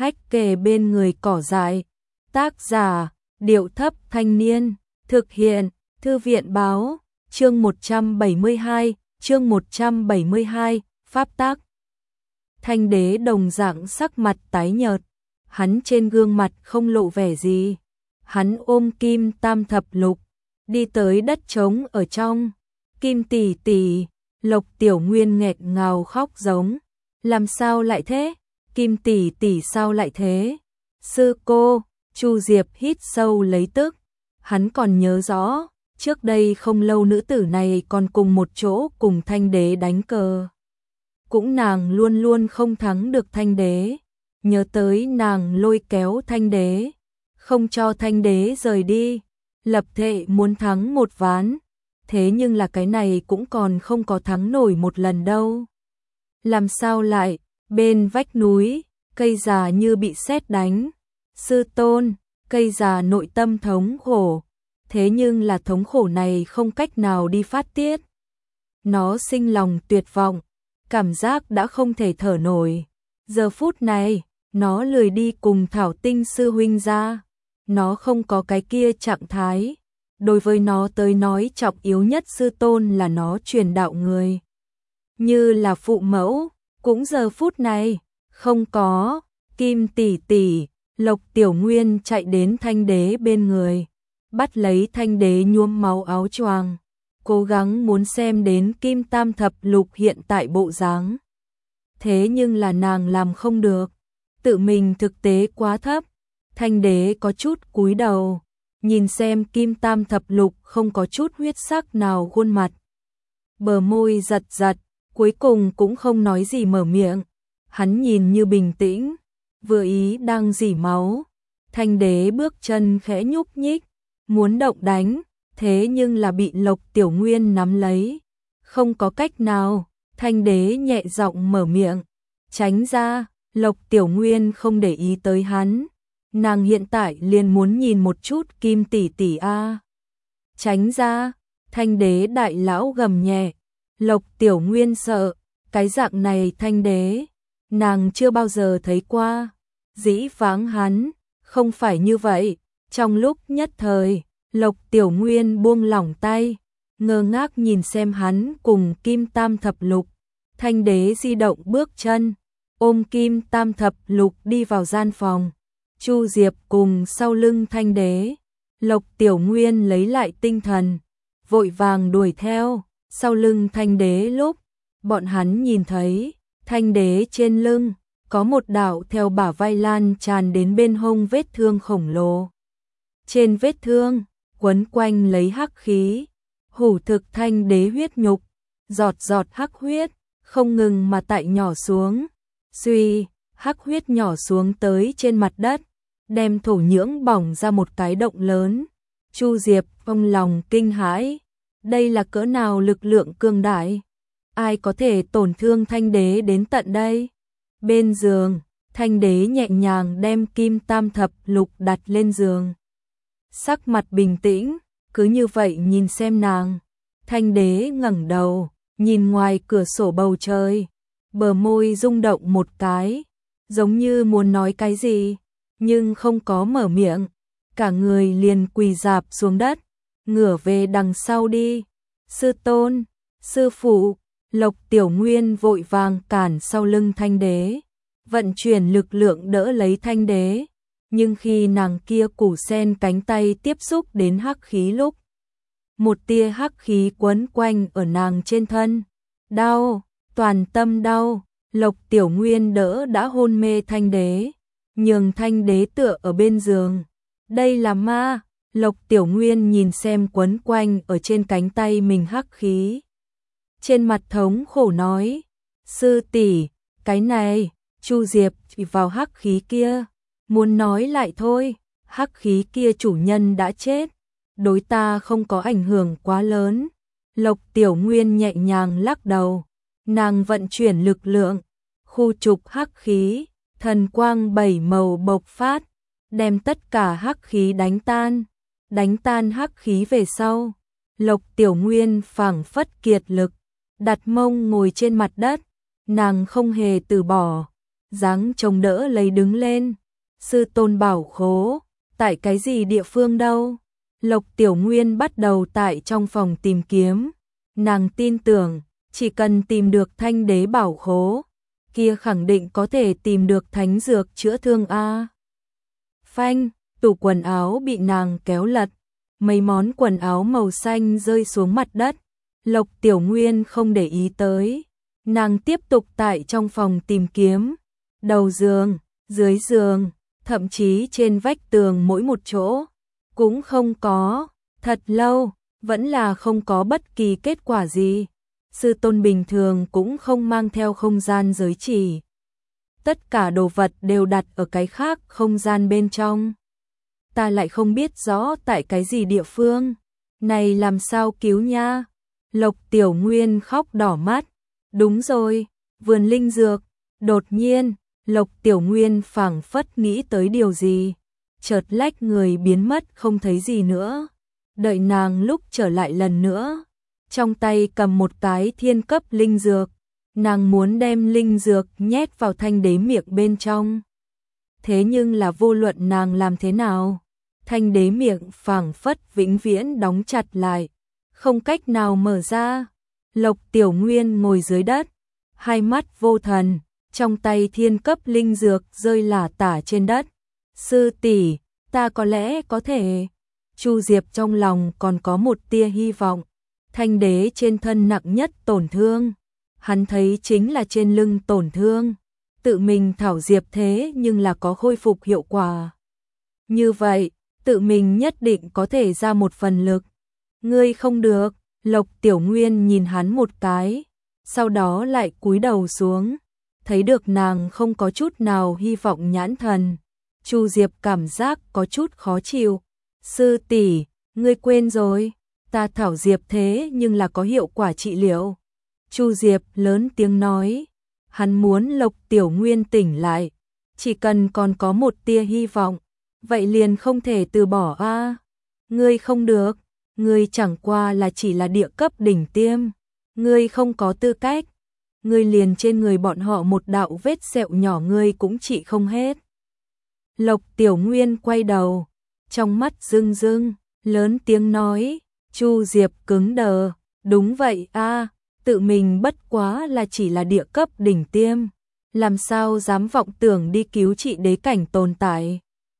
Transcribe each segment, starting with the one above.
hách kề bên người cỏ dại. Tác giả, Điệu Thấp Thanh Niên, thực hiện, Thư viện Báo, chương 172, Pháp Tác. Thanh Đế đồng dạng sắc mặt tái nhợt, hắn trên gương mặt không lộ vẻ gì. Hắn ôm Kim Tam Thập Lục, đi tới đất trống ở trong. Kim tỷ tỷ, Lộc Tiểu Nguyên nghẹn ngào khóc giống. Làm sao lại thế? Kim tỷ tỷ sao lại thế? Sư cô, Chu Diệp hít sâu lấy tức. Hắn còn nhớ rõ, trước đây không lâu nữ tử này còn cùng một chỗ cùng Thanh Đế đánh cờ. Cũng nàng luôn luôn không thắng được Thanh Đế. Nhớ tới nàng lôi kéo Thanh Đế, không cho Thanh Đế rời đi, lập thệ muốn thắng một ván. Thế nhưng là cái này cũng còn không có thắng nổi một lần đâu. Làm sao lại, bên vách núi, cây già như bị sét đánh. Sư tôn, cây già nội tâm thống khổ, thế nhưng là thống khổ này không cách nào đi phát tiết. Nó sinh lòng tuyệt vọng, cảm giác đã không thể thở nổi. Giờ phút này, nó lười đi cùng Thảo Tinh sư huynh ra. Nó không có cái kia trạng thái. Đối với nó tới nói trọng yếu nhất sư tôn là nó truyền đạo người. Như là phụ mẫu, cũng giờ phút này, không có. Kim tỷ tỷ, Lộc Tiểu Nguyên chạy đến Thanh Đế bên người, bắt lấy Thanh Đế nhuốm máu áo choàng, cố gắng muốn xem đến Kim Tam Thập Lục hiện tại bộ dáng. Thế nhưng là nàng làm không được, tự mình thực tế quá thấp. Thanh Đế có chút cúi đầu, nhìn xem Kim Tam Thập Lục không có chút huyết sắc nào khuôn mặt. Bờ môi giật giật, cuối cùng cũng không nói gì mở miệng. Hắn nhìn như bình tĩnh, vừa ý đang rỉ máu. Thanh Đế bước chân khẽ nhúc nhích, muốn động đánh, thế nhưng là bị Lộc Tiểu Nguyên nắm lấy. Không có cách nào, Thanh Đế nhẹ giọng mở miệng, tránh ra. Lộc Tiểu Nguyên không để ý tới hắn. Nàng hiện tại liền muốn nhìn một chút Kim tỷ tỷ a. Tránh ra, Thanh Đế đại lão gầm nhẹ. Lộc Tiểu Nguyên sợ, cái dạng này Thanh Đế, nàng chưa bao giờ thấy qua. Dĩ vãng hắn, không phải như vậy. Trong lúc nhất thời, Lộc Tiểu Nguyên buông lỏng tay, ngơ ngác nhìn xem hắn cùng Kim Tam Thập Lục. Thanh Đế di động bước chân, ôm Kim Tam Thập Lục đi vào gian phòng. Chu Diệp cùng sau lưng Thanh Đế. Lộc Tiểu Nguyên lấy lại tinh thần, vội vàng đuổi theo. Sau lưng Thanh Đế lúc bọn hắn nhìn thấy Thanh Đế trên lưng có một đạo theo bả vai lan tràn đến bên hông vết thương khổng lồ. Trên vết thương quấn quanh lấy hắc khí, hủ thực Thanh Đế huyết nhục, giọt giọt hắc huyết không ngừng mà tại nhỏ xuống. Suy, hắc huyết nhỏ xuống tới trên mặt đất, đem thổ nhưỡng bỏng ra một cái động lớn. Chu Diệp trong lòng kinh hãi, đây là cỡ nào lực lượng cường đại, ai có thể tổn thương Thanh Đế đến tận đây. Bên giường, Thanh Đế nhẹ nhàng đem Kim Tam Thập Lục đặt lên giường, sắc mặt bình tĩnh, cứ như vậy nhìn xem nàng. Thanh Đế ngẩng đầu, nhìn ngoài cửa sổ bầu trời, bờ môi rung động một cái, giống như muốn nói cái gì, nhưng không có mở miệng. Cả người liền quỳ rạp xuống đất, ngửa về đằng sau đi. Sư tôn, sư phụ. Lộc Tiểu Nguyên vội vàng cản sau lưng Thanh Đế, vận chuyển lực lượng đỡ lấy Thanh Đế. Nhưng khi nàng kia củ sen cánh tay tiếp xúc đến hắc khí lúc, một tia hắc khí quấn quanh ở nàng trên thân. Đau, toàn tâm đau. Lộc Tiểu Nguyên đỡ đã hôn mê Thanh Đế, nhường Thanh Đế tựa ở bên giường. Đây là ma. Lộc Tiểu Nguyên nhìn xem quấn quanh ở trên cánh tay mình hắc khí, trên mặt thống khổ nói, sư tỷ, cái này. Chu Diệp chỉ vào hắc khí kia, muốn nói lại thôi, hắc khí kia chủ nhân đã chết, đối ta không có ảnh hưởng quá lớn. Lộc Tiểu Nguyên nhẹ nhàng lắc đầu, nàng vận chuyển lực lượng, khu trục hắc khí, thần quang 7 màu bộc phát, đem tất cả hắc khí đánh tan hắc khí về sau. Lộc Tiểu Nguyên phảng phất kiệt lực, đặt mông ngồi trên mặt đất, nàng không hề từ bỏ, dáng chống đỡ lấy đứng lên. Sư tôn bảo khố, tại cái gì địa phương đâu? Lộc Tiểu Nguyên bắt đầu tại trong phòng tìm kiếm. Nàng tin tưởng, chỉ cần tìm được Thanh Đế bảo khố, kia khẳng định có thể tìm được thánh dược chữa thương a. Phanh, tủ quần áo bị nàng kéo lật, mấy món quần áo màu xanh rơi xuống mặt đất. Lộc Tiểu Nguyên không để ý tới, nàng tiếp tục tại trong phòng tìm kiếm, đầu giường, dưới giường, thậm chí trên vách tường mỗi một chỗ, cũng không có, thật lâu, vẫn là không có bất kỳ kết quả gì. Sư tôn bình thường cũng không mang theo không gian giới chỉ. Tất cả đồ vật đều đặt ở cái khác không gian bên trong. Ta lại không biết rõ tại cái gì địa phương. Này làm sao cứu nha? Lộc Tiểu Nguyên khóc đỏ mắt. Đúng rồi, vườn linh dược. Đột nhiên, Lộc Tiểu Nguyên phảng phất nghĩ tới điều gì. Chợt lách người biến mất không thấy gì nữa. Đợi nàng lúc trở lại lần nữa, trong tay cầm một cái thiên cấp linh dược. Nàng muốn đem linh dược nhét vào Thanh Đế miệng bên trong. Thế nhưng là vô luận nàng làm thế nào, Thanh Đế miệng phảng phất vĩnh viễn đóng chặt lại, không cách nào mở ra. Lộc Tiểu Nguyên ngồi dưới đất, hai mắt vô thần, trong tay thiên cấp linh dược rơi lả tả trên đất. Sư tỷ, ta có lẽ có thể. Chu Diệp trong lòng còn có một tia hy vọng. Thanh Đế trên thân nặng nhất tổn thương, hắn thấy chính là trên lưng tổn thương. Tự mình thảo diệp thế nhưng là có khôi phục hiệu quả. Như vậy, tự mình nhất định có thể ra một phần lực. Ngươi không được, Lộc Tiểu Nguyên nhìn hắn một cái, sau đó lại cúi đầu xuống, thấy được nàng không có chút nào hy vọng nhãn thần. Chu Diệp cảm giác có chút khó chịu. Sư tỷ, ngươi quên rồi, ta thảo diệp thế nhưng là có hiệu quả trị liệu. Chu Diệp lớn tiếng nói, hắn muốn Lộc Tiểu Nguyên tỉnh lại, chỉ cần còn có một tia hy vọng, vậy liền không thể từ bỏ a. Ngươi không được, ngươi chẳng qua là chỉ là địa cấp đỉnh tiêm, ngươi không có tư cách, ngươi liền trên người bọn họ một đạo vết sẹo nhỏ ngươi cũng trị không hết. Lộc Tiểu Nguyên quay đầu, trong mắt rưng rưng, lớn tiếng nói. Chu Diệp cứng đờ, đúng vậy a, tự mình bất quá là chỉ là địa cấp đỉnh tiêm, làm sao dám vọng tưởng đi cứu trị đế cảnh tồn tại.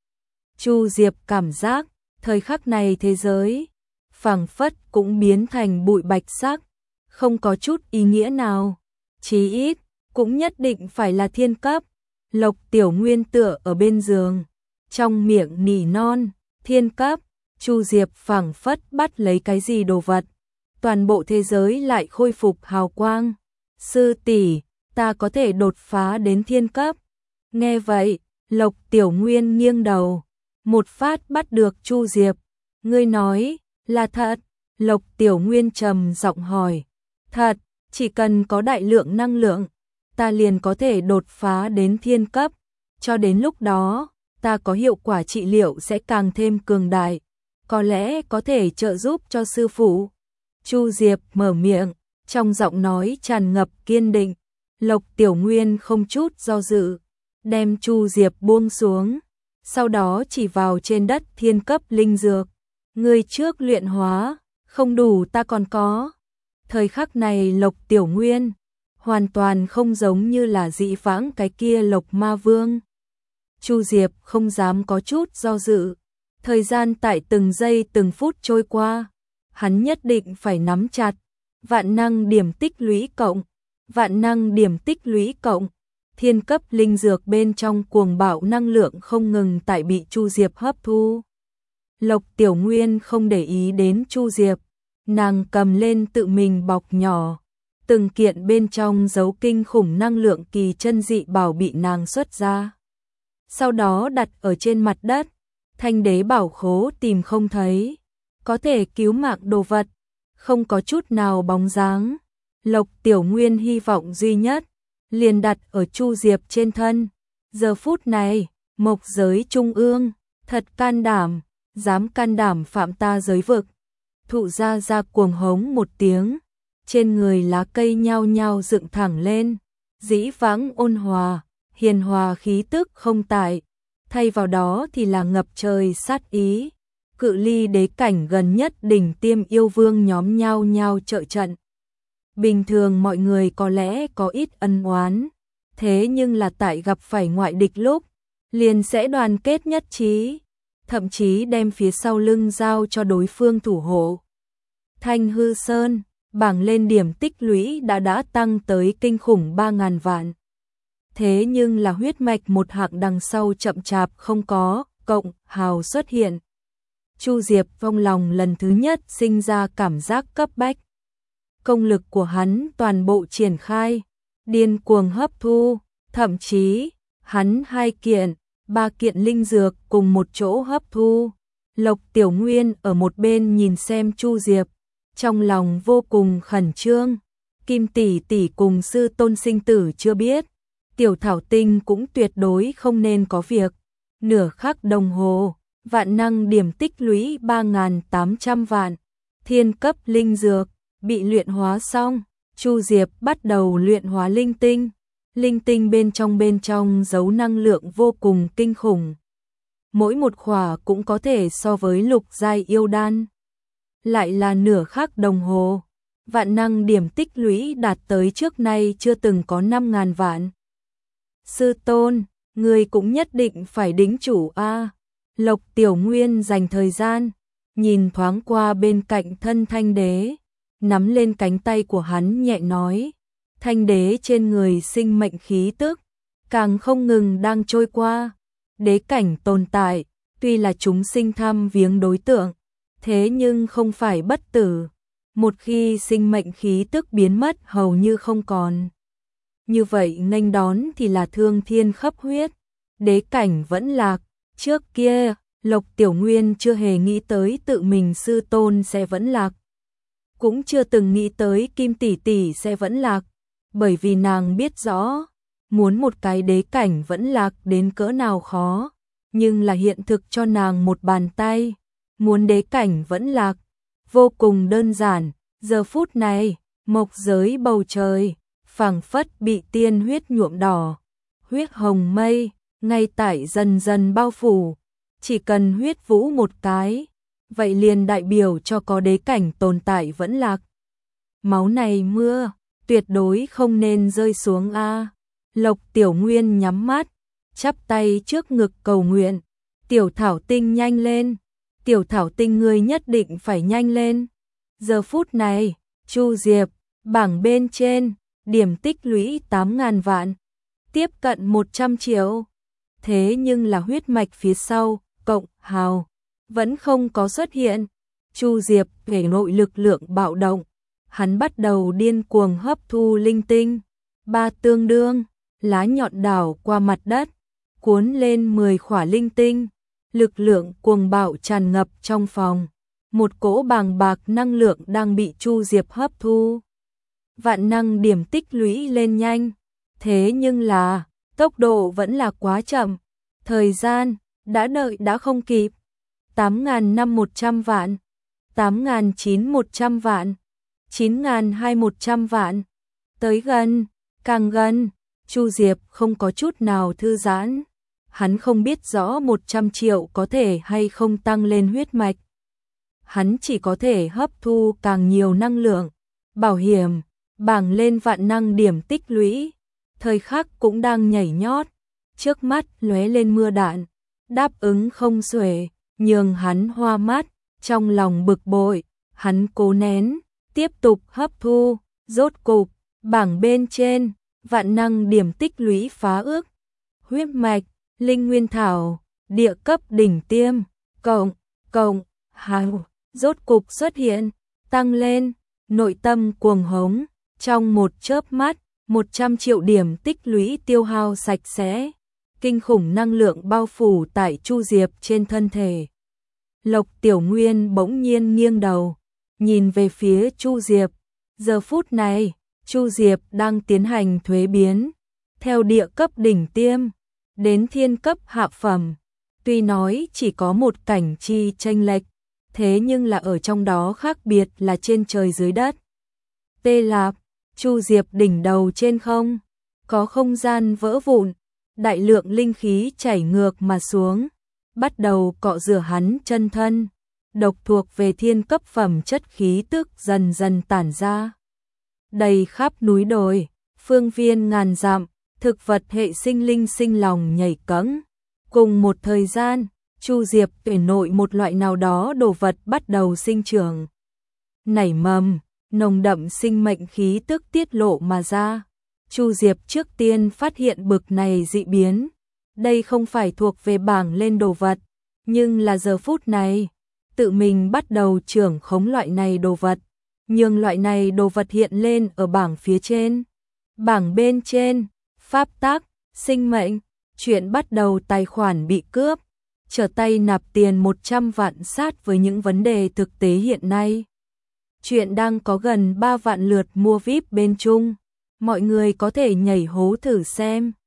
Chu Diệp cảm giác, thời khắc này thế giới, phảng phất cũng biến thành bụi bạch sắc, không có chút ý nghĩa nào, chí ít, cũng nhất định phải là thiên cấp. Lộc Tiểu Nguyên tựa ở bên giường, trong miệng nỉ non, thiên cấp. Chu Diệp phảng phất bắt lấy cái gì đồ vật, toàn bộ thế giới lại khôi phục hào quang. Sư tỷ, ta có thể đột phá đến thiên cấp. Nghe vậy, Lộc Tiểu Nguyên nghiêng đầu, một phát bắt được Chu Diệp. Ngươi nói, là thật? Lộc Tiểu Nguyên trầm giọng hỏi. Thật, chỉ cần có đại lượng năng lượng, ta liền có thể đột phá đến thiên cấp. Cho đến lúc đó, ta có hiệu quả trị liệu sẽ càng thêm cường đại. Có lẽ có thể trợ giúp cho sư phụ. Chu Diệp mở miệng, trong giọng nói tràn ngập kiên định. Lộc Tiểu Nguyên không chút do dự, đem Chu Diệp buông xuống, sau đó chỉ vào trên đất thiên cấp linh dược. Ngươi trước luyện hóa, không đủ ta còn có. Thời khắc này Lộc Tiểu Nguyên hoàn toàn không giống như là dị vãng cái kia Lộc Ma Vương. Chu Diệp không dám có chút do dự. Thời gian tại từng giây từng phút trôi qua, hắn nhất định phải nắm chặt. Vạn năng điểm tích lũy cộng, vạn năng điểm tích lũy cộng. Thiên cấp linh dược bên trong cuồng bạo năng lượng không ngừng tại bị Chu Diệp hấp thu. Lộc Tiểu Nguyên không để ý đến Chu Diệp, nàng cầm lên tự mình bọc nhỏ, từng kiện bên trong giấu kinh khủng năng lượng kỳ chân dị bảo bị nàng xuất ra. Sau đó đặt ở trên mặt đất. Thanh Đế bảo khố tìm không thấy, có thể cứu mạng đồ vật, không có chút nào bóng dáng. Lộc Tiểu Nguyên hy vọng duy nhất, liền đặt ở Chu Diệp trên thân. Giờ phút này, mộc giới trung ương, thật can đảm, dám can đảm phạm ta giới vực. Thụ Gia Gia cuồng hống một tiếng, trên người lá cây nhao nhao dựng thẳng lên, dĩ vãng ôn hòa, hiền hòa khí tức không tại, thay vào đó thì là ngập trời sát ý. Cự ly đế cảnh gần nhất đỉnh tiêm yêu vương nhóm nhau nhau trợ trận. Bình thường mọi người có lẽ có ít ân oán, thế nhưng là tại gặp phải ngoại địch lúc, liền sẽ đoàn kết nhất trí, thậm chí đem phía sau lưng giao cho đối phương thủ hộ. Thanh Hư Sơn, bảng lên điểm tích lũy đã tăng tới kinh khủng 3.000 vạn. Thế nhưng là huyết mạch một hạng đằng sau chậm chạp không có, cộng hào xuất hiện. Chu Diệp trong lòng lần thứ nhất sinh ra cảm giác cấp bách. Công lực của hắn toàn bộ triển khai, điên cuồng hấp thu, thậm chí, hắn 2 kiện, 3 kiện linh dược cùng một chỗ hấp thu. Lộc Tiểu Nguyên ở một bên nhìn xem Chu Diệp, trong lòng vô cùng khẩn trương. Kim tỷ tỷ cùng sư tôn sinh tử chưa biết, Tiểu Thảo Tinh cũng tuyệt đối không nên có việc. Nửa khắc đồng hồ, vạn năng điểm tích lũy 3.800 vạn, thiên cấp linh dược bị luyện hóa xong. Chu Diệp bắt đầu luyện hóa linh tinh. Linh tinh bên trong giấu năng lượng vô cùng kinh khủng. Mỗi một khỏa cũng có thể so với lục giai yêu đan. Lại là nửa khắc đồng hồ, vạn năng điểm tích lũy đạt tới trước nay chưa từng có 5.000 vạn. Sư tôn, người cũng nhất định phải đính chủ a. Lộc Tiểu Nguyên dành thời gian, nhìn thoáng qua bên cạnh thân Thanh Đế, nắm lên cánh tay của hắn nhẹ nói. Thanh Đế trên người sinh mệnh khí tức, càng không ngừng đang trôi qua. Đế cảnh tồn tại, tuy là chúng sinh tham viếng đối tượng, thế nhưng không phải bất tử. Một khi sinh mệnh khí tức biến mất hầu như không còn. Như vậy nghênh đón thì là thương thiên khắp huyết. Đế cảnh vẫn lạc, trước kia, Lộc Tiểu Nguyên chưa hề nghĩ tới tự mình sư tôn sẽ vẫn lạc. Cũng chưa từng nghĩ tới Kim tỷ tỷ sẽ vẫn lạc, bởi vì nàng biết rõ, muốn một cái đế cảnh vẫn lạc đến cỡ nào khó, nhưng là hiện thực cho nàng một bàn tay, muốn đế cảnh vẫn lạc, vô cùng đơn giản. Giờ phút này, mộc giới bầu trời, phảng phất bị tiên huyết nhuộm đỏ, huyết hồng mây, ngay tại dần dần bao phủ, chỉ cần huyết vũ một cái, vậy liền đại biểu cho có đế cảnh tồn tại vẫn lạc. Máu này mưa, tuyệt đối không nên rơi xuống a. Lộc Tiểu Nguyên nhắm mắt, chắp tay trước ngực cầu nguyện. Tiểu Thảo Tinh nhanh lên, Tiểu Thảo Tinh ngươi nhất định phải nhanh lên. Giờ phút này, Chu Diệp, bảng bên trên, điểm tích lũy 8.000 vạn, tiếp cận 100 triệu. Thế nhưng là huyết mạch phía sau, cộng hào, vẫn không có xuất hiện. Chu Diệp thể nội lực lượng bạo động, hắn bắt đầu điên cuồng hấp thu linh tinh. 3 tương đương, lá nhọn đảo qua mặt đất, cuốn lên 10 khỏa linh tinh. Lực lượng cuồng bạo tràn ngập trong phòng. Một cỗ bàng bạc năng lượng đang bị Chu Diệp hấp thu. Vạn năng điểm tích lũy lên nhanh, thế nhưng là tốc độ vẫn là quá chậm. Thời gian đã đợi đã không kịp. 8.500 vạn, 8.900 vạn, 9.200 vạn. Tới gần, càng gần, Chu Diệp không có chút nào thư giãn. Hắn không biết rõ 100 triệu có thể hay không tăng lên huyết mạch. Hắn chỉ có thể hấp thu càng nhiều năng lượng. Bảo hiểm, bảng lên vạn năng điểm tích lũy. Thời khắc cũng đang nhảy nhót. Trước mắt lóe lên mưa đạn. Đáp ứng không xuể, nhường hắn hoa mắt. Trong lòng bực bội, hắn cố nén, tiếp tục hấp thu. Rốt cục, bảng bên trên, vạn năng điểm tích lũy phá ước. Huyết mạch, linh nguyên thảo, địa cấp đỉnh tiêm, cộng, hào, rốt cục xuất hiện, tăng lên, nội tâm cuồng hống, trong một chớp mắt, 100 triệu điểm tích lũy tiêu hao sạch sẽ, kinh khủng năng lượng bao phủ tại Chu Diệp trên thân thể. Lộc Tiểu Nguyên bỗng nhiên nghiêng đầu, nhìn về phía Chu Diệp, giờ phút này, Chu Diệp đang tiến hành thuế biến, theo địa cấp đỉnh tiêm đến thiên cấp hạ phẩm. Tuy nói chỉ có một cảnh chi chênh lệch, thế nhưng là ở trong đó khác biệt là trên trời dưới đất. Tê Lạp, Chu Diệp đỉnh đầu trên không, có không gian vỡ vụn, đại lượng linh khí chảy ngược mà xuống, bắt đầu cọ rửa hắn chân thân. Độc thuộc về thiên cấp phẩm chất khí tức dần dần tản ra. Đầy khắp núi đồi, phương viên ngàn dặm, thực vật hệ sinh linh sinh lòng nhảy cẫng. Cùng một thời gian, Chu Diệp tuyển nội một loại nào đó đồ vật bắt đầu sinh trưởng. Nảy mầm, nồng đậm sinh mệnh khí tức tiết lộ mà ra. Chu Diệp trước tiên phát hiện bực này dị biến. Đây không phải thuộc về bảng lên đồ vật, nhưng là giờ phút này, tự mình bắt đầu trưởng khống loại này đồ vật, nhưng loại này đồ vật hiện lên ở bảng phía trên. Bảng bên trên, pháp tắc, sinh mệnh, chuyện bắt đầu tài khoản bị cướp, trở tay nạp tiền 100 vạn sát với những vấn đề thực tế hiện nay. Chuyện đang có gần 3 vạn lượt mua VIP bên Trung, mọi người có thể nhảy hố thử xem.